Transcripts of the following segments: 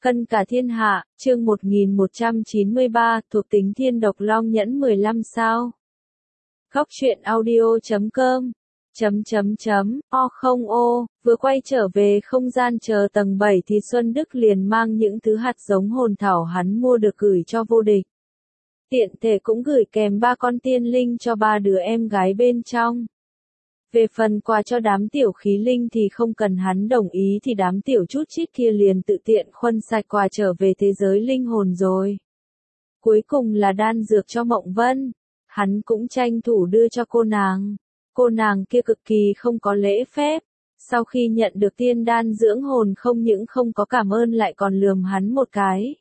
Cân cả thiên hạ, chương 1193, thuộc tính thiên độc long nhẫn 15 sao. Góc truyện audio.com vừa quay trở về không gian chờ tầng 7 thì Xuân Đức liền mang những thứ hạt giống hồn thảo hắn mua được gửi cho vô địch. Tiện thể cũng gửi kèm 3 con tiên linh cho 3 đứa em gái bên trong. Về phần quà cho đám tiểu khí linh thì không cần hắn đồng ý thì đám tiểu chút chít kia liền tự tiện khuân sạch quà trở về thế giới linh hồn rồi. Cuối cùng là đan dược cho Mộng Vân, hắn cũng tranh thủ đưa cho cô nàng. Cô nàng kia cực kỳ không có lễ phép, sau khi nhận được tiên đan dưỡng hồn không những không có cảm ơn lại còn lườm hắn một cái.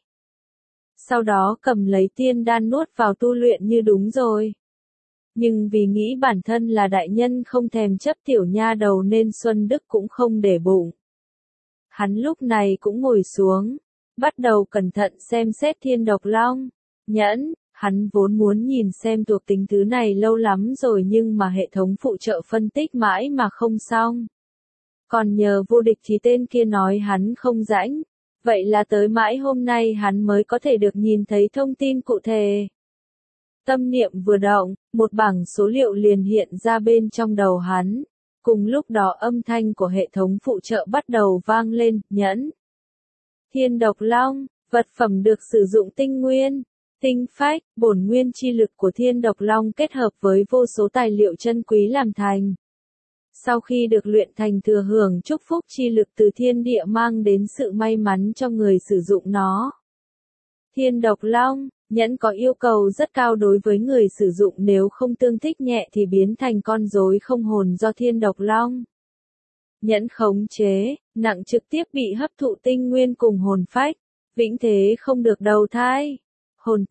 Sau đó cầm lấy tiên đan nuốt vào tu luyện như đúng rồi. Nhưng vì nghĩ bản thân là đại nhân không thèm chấp tiểu nha đầu nên Xuân Đức cũng không để bụng. Hắn lúc này cũng ngồi xuống, bắt đầu cẩn thận xem xét thiên độc long, nhẫn, hắn vốn muốn nhìn xem thuộc tính thứ này lâu lắm rồi nhưng mà hệ thống phụ trợ phân tích mãi mà không xong. Còn nhờ vô địch thì tên kia nói hắn không rãnh, vậy là tới mãi hôm nay hắn mới có thể được nhìn thấy thông tin cụ thể. Tâm niệm vừa động, một bảng số liệu liền hiện ra bên trong đầu hắn. Cùng lúc đó âm thanh của hệ thống phụ trợ bắt đầu vang lên, nhẫn. Thiên độc long, vật phẩm được sử dụng tinh nguyên, tinh phách, bổn nguyên chi lực của thiên độc long kết hợp với vô số tài liệu chân quý làm thành. Sau khi được luyện thành thừa hưởng chúc phúc chi lực từ thiên địa mang đến sự may mắn cho người sử dụng nó. Thiên độc long, nhẫn có yêu cầu rất cao đối với người sử dụng, nếu không tương thích nhẹ thì biến thành con rối không hồn do thiên độc long. Nhẫn khống chế, nặng trực tiếp bị hấp thụ tinh nguyên cùng hồn phách, vĩnh thế không được đầu thai. Hồn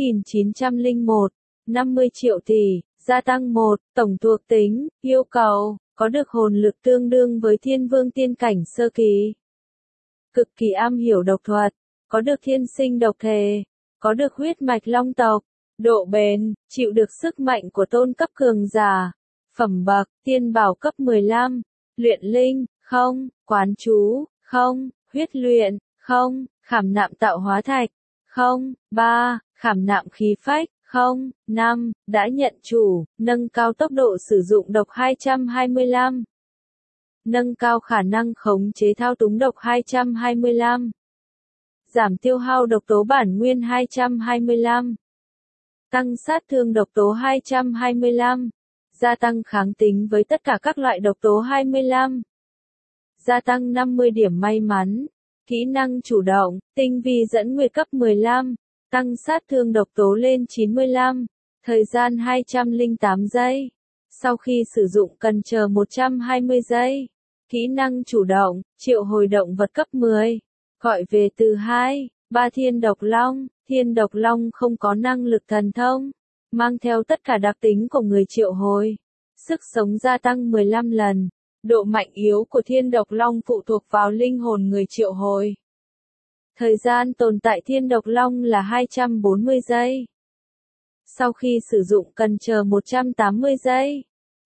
8901, 50 triệu tỷ, gia tăng 1, tổng thuộc tính, yêu cầu, có được hồn lực tương đương với thiên vương tiên cảnh sơ kỳ. Cực kỳ am hiểu độc thuật, có được thiên sinh độc thể, có được huyết mạch long tộc, độ bền, chịu được sức mạnh của tôn cấp cường giả, phẩm bậc, tiên bảo cấp 15, luyện linh, không, quán chú, không, huyết luyện, không, khảm nạm tạo hóa thạch, không, 3, khảm nạm khí phách, không, 5, đã nhận chủ, nâng cao tốc độ sử dụng độc 225. Nâng cao khả năng khống chế thao túng độc 225. Giảm tiêu hao độc tố bản nguyên 225. Tăng sát thương độc tố 225. Gia tăng kháng tính với tất cả các loại độc tố 25. Gia tăng 50 điểm may mắn. Kỹ năng chủ động, tinh vi dẫn nguyệt cấp 15. Tăng sát thương độc tố lên 95. Thời gian 208 giây. Sau khi sử dụng cần chờ 120 giây. Kỹ năng chủ động, triệu hồi động vật cấp 10. Gọi về từ 2, 3 thiên độc long không có năng lực thần thông, mang theo tất cả đặc tính của người triệu hồi. Sức sống gia tăng 15 lần, độ mạnh yếu của thiên độc long phụ thuộc vào linh hồn người triệu hồi. Thời gian tồn tại thiên độc long là 240 giây. Sau khi sử dụng cần chờ 180 giây.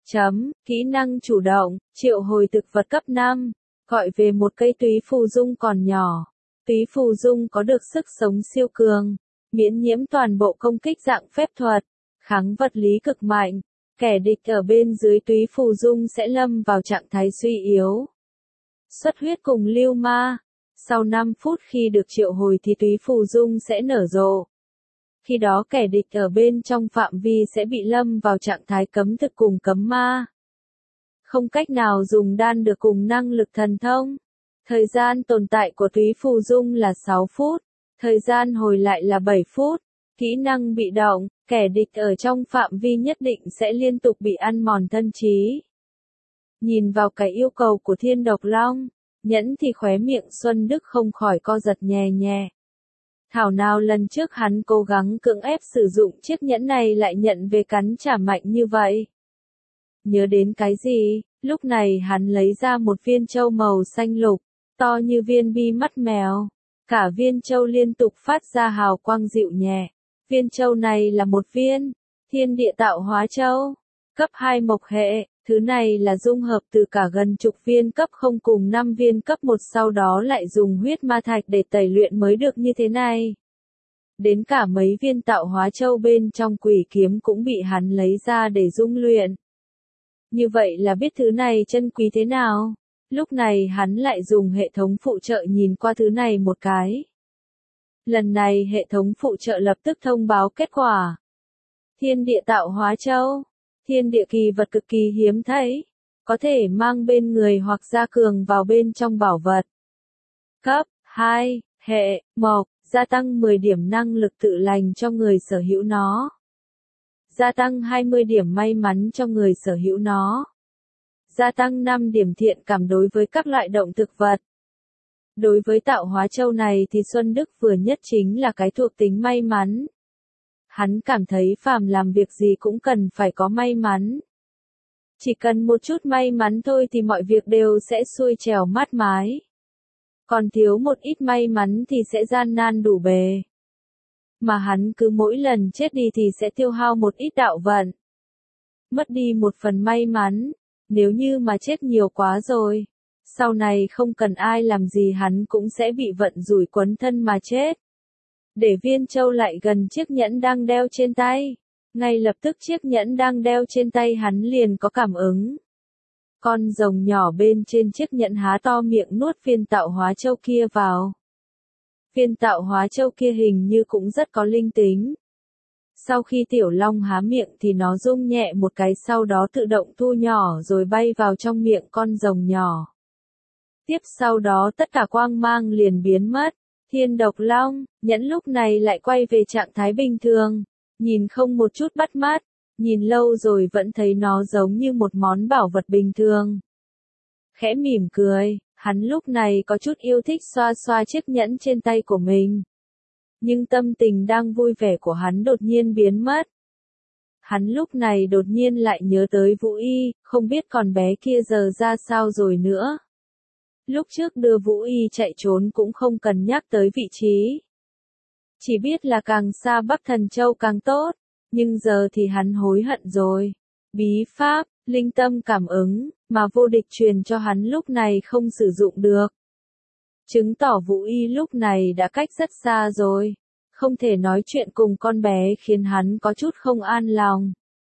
Kỹ năng chủ động, triệu hồi thực vật cấp 5. Gọi về một cây túy phù dung còn nhỏ. Túy phù dung có được sức sống siêu cường, miễn nhiễm toàn bộ công kích dạng phép thuật, kháng vật lý cực mạnh. Kẻ địch ở bên dưới túy phù dung sẽ lâm vào trạng thái suy yếu. Xuất huyết cùng lưu ma. Sau 5 phút khi được triệu hồi thì túy phù dung sẽ nở rộ. Khi đó kẻ địch ở bên trong phạm vi sẽ bị lâm vào trạng thái cấm thực cùng cấm ma. Không cách nào dùng đan được cùng năng lực thần thông. Thời gian tồn tại của túy phù dung là 6 phút. Thời gian hồi lại là 7 phút. Kỹ năng bị động, kẻ địch ở trong phạm vi nhất định sẽ liên tục bị ăn mòn thân trí. Nhìn vào cái yêu cầu của thiên độc long, nhẫn thì khóe miệng Xuân Đức không khỏi co giật nhẹ nhẹ. Thảo nào lần trước hắn cố gắng cưỡng ép sử dụng chiếc nhẫn này lại nhận về cắn trả mạnh như vậy. Nhớ đến cái gì, lúc này hắn lấy ra một viên châu màu xanh lục, to như viên bi mắt mèo. Cả viên châu liên tục phát ra hào quang dịu nhẹ. Viên châu này là một viên thiên địa tạo hóa châu, cấp 2 mộc hệ, Thứ này là dung hợp từ cả gần chục viên cấp 0 cùng 5 viên cấp 1 sau đó lại dùng huyết ma thạch để tẩy luyện mới được như thế này. Đến cả mấy viên tạo hóa châu bên trong quỷ kiếm cũng bị hắn lấy ra để dung luyện. Như vậy là biết thứ này chân quý thế nào. Lúc này hắn lại dùng hệ thống phụ trợ nhìn qua thứ này một cái. Lần này hệ thống phụ trợ lập tức thông báo kết quả. Thiên địa tạo hóa châu. Thiên địa kỳ vật cực kỳ hiếm thấy. Có thể mang bên người hoặc gia cường vào bên trong bảo vật. Cấp 2, hệ, mộc, gia tăng 10 điểm năng lực tự lành cho người sở hữu nó. Gia tăng 20 điểm may mắn cho người sở hữu nó. Gia tăng 5 điểm thiện cảm đối với các loại động thực vật. Đối với tạo hóa châu này thì Xuân Đức vừa nhất chính là cái thuộc tính may mắn. Hắn cảm thấy phàm làm việc gì cũng cần phải có may mắn. Chỉ cần một chút may mắn thôi thì mọi việc đều sẽ xuôi trèo mát mái. Còn thiếu một ít may mắn thì sẽ gian nan đủ bề. Mà hắn cứ mỗi lần chết đi thì sẽ tiêu hao một ít đạo vận. Mất đi một phần may mắn, nếu như mà chết nhiều quá rồi. Sau này không cần ai làm gì hắn cũng sẽ bị vận rủi quấn thân mà chết. Để viên châu lại gần chiếc nhẫn đang đeo trên tay. Ngay lập tức chiếc nhẫn đang đeo trên tay hắn liền có cảm ứng. Con rồng nhỏ bên trên chiếc nhẫn há to miệng nuốt viên tạo hóa châu kia vào. Viên tạo hóa châu kia hình như cũng rất có linh tính. Sau khi tiểu long há miệng thì nó rung nhẹ một cái sau đó tự động thu nhỏ rồi bay vào trong miệng con rồng nhỏ. Tiếp sau đó tất cả quang mang liền biến mất. Thiên độc long, nhẫn lúc này lại quay về trạng thái bình thường. Nhìn không một chút bắt mắt. Nhìn lâu rồi vẫn thấy nó giống như một món bảo vật bình thường. Khẽ mỉm cười, hắn lúc này có chút yêu thích xoa xoa chiếc nhẫn trên tay của mình. Nhưng tâm tình đang vui vẻ của hắn đột nhiên biến mất. Hắn lúc này đột nhiên lại nhớ tới Vũ Y, không biết con bé kia giờ ra sao rồi nữa. Lúc trước đưa Vũ Y chạy trốn cũng không cần nhắc tới vị trí. Chỉ biết là càng xa Bắc Thần Châu càng tốt. Nhưng giờ thì hắn hối hận rồi. Bí pháp, linh tâm cảm ứng, mà vô địch truyền cho hắn lúc này không sử dụng được. Chứng tỏ Vũ Y lúc này đã cách rất xa rồi. Không thể nói chuyện cùng con bé khiến hắn có chút không an lòng.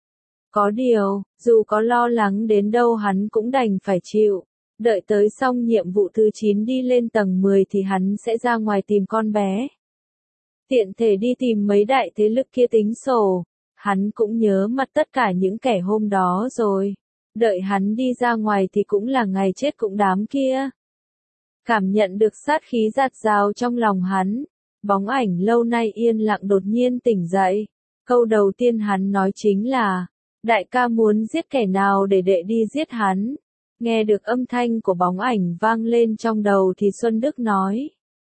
Có điều, dù có lo lắng đến đâu hắn cũng đành phải chịu. Đợi tới xong nhiệm vụ thứ 9 đi lên tầng 10 thì hắn sẽ ra ngoài tìm con bé. Tiện thể đi tìm mấy đại thế lực kia tính sổ. Hắn cũng nhớ mặt tất cả những kẻ hôm đó rồi. Đợi hắn đi ra ngoài thì cũng là ngày chết cũng đám kia. Cảm nhận được sát khí giạt rào trong lòng hắn. Bóng ảnh lâu nay yên lặng đột nhiên tỉnh dậy. Câu đầu tiên hắn nói chính là, đại ca muốn giết kẻ nào để đệ đi giết hắn. Nghe được âm thanh của bóng ảnh vang lên trong đầu thì Xuân Đức nói.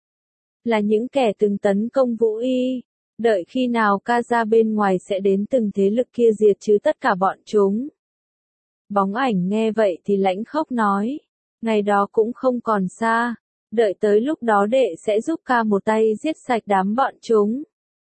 Là những kẻ từng tấn công Vũ Y. Đợi khi nào ca ra bên ngoài sẽ đến từng thế lực kia diệt chứ tất cả bọn chúng. Bóng ảnh nghe vậy thì lãnh khóc nói. Ngày đó cũng không còn xa. Đợi tới lúc đó đệ sẽ giúp ca một tay giết sạch đám bọn chúng.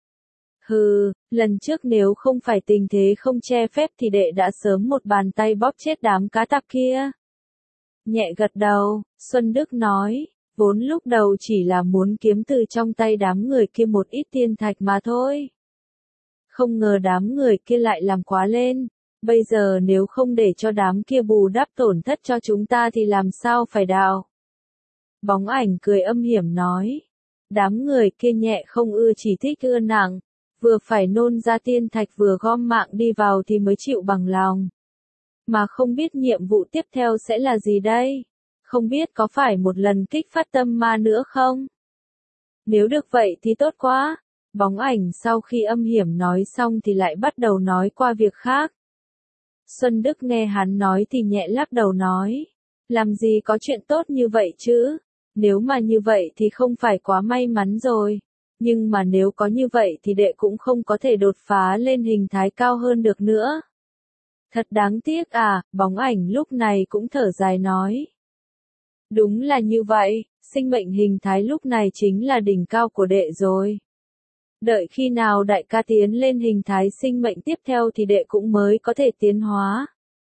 Hừ, lần trước nếu không phải tình thế không che phép thì đệ đã sớm một bàn tay bóp chết đám cá tặc kia. Nhẹ gật đầu, Xuân Đức nói. Vốn lúc đầu chỉ là muốn kiếm từ trong tay đám người kia một ít tiên thạch mà thôi. Không ngờ đám người kia lại làm quá lên. Bây giờ nếu không để cho đám kia bù đắp tổn thất cho chúng ta thì làm sao phải đào. Bóng ảnh cười âm hiểm nói. Đám người kia nhẹ không ưa chỉ thích ưa nặng. Vừa phải nôn ra tiên thạch vừa gom mạng đi vào thì mới chịu bằng lòng. Mà không biết nhiệm vụ tiếp theo sẽ là gì đây? Không biết có phải một lần kích phát tâm ma nữa không? Nếu được vậy thì tốt quá. Bóng ảnh sau khi âm hiểm nói xong thì lại bắt đầu nói qua việc khác. Xuân Đức nghe hắn nói thì nhẹ lắc đầu nói. Làm gì có chuyện tốt như vậy chứ? Nếu mà như vậy thì không phải quá may mắn rồi. Nhưng mà nếu có như vậy thì đệ cũng không có thể đột phá lên hình thái cao hơn được nữa. Thật đáng tiếc à, bóng ảnh lúc này cũng thở dài nói. Đúng là như vậy, sinh mệnh hình thái lúc này chính là đỉnh cao của đệ rồi. Đợi khi nào đại ca tiến lên hình thái sinh mệnh tiếp theo thì đệ cũng mới có thể tiến hóa.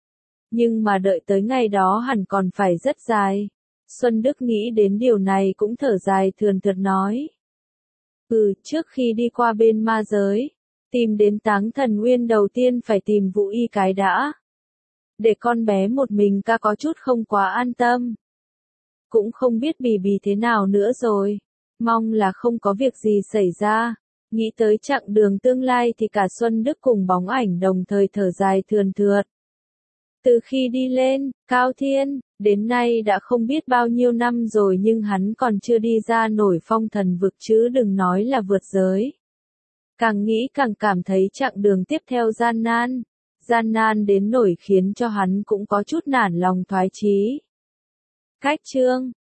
Nhưng mà đợi tới ngày đó hẳn còn phải rất dài. Xuân Đức nghĩ đến điều này cũng thở dài thườn thượt nói. Trước khi đi qua bên ma giới, tìm đến Táng Thần Nguyên đầu tiên phải tìm Vũ Y cái đã. Để con bé một mình ca có chút không quá an tâm. Cũng không biết Bì Bì thế nào nữa rồi. Mong là không có việc gì xảy ra. Nghĩ tới chặng đường tương lai thì cả Xuân Đức cùng Bóng Ảnh đồng thời thở dài thườn thượt. Từ khi đi lên, Cao Thiên, đến nay đã không biết bao nhiêu năm rồi nhưng hắn còn chưa đi ra nổi Phong Thần vực chứ đừng nói là vượt giới. Càng nghĩ càng cảm thấy chặng đường tiếp theo gian nan đến nổi khiến cho hắn cũng có chút nản lòng thoái chí. Khách chương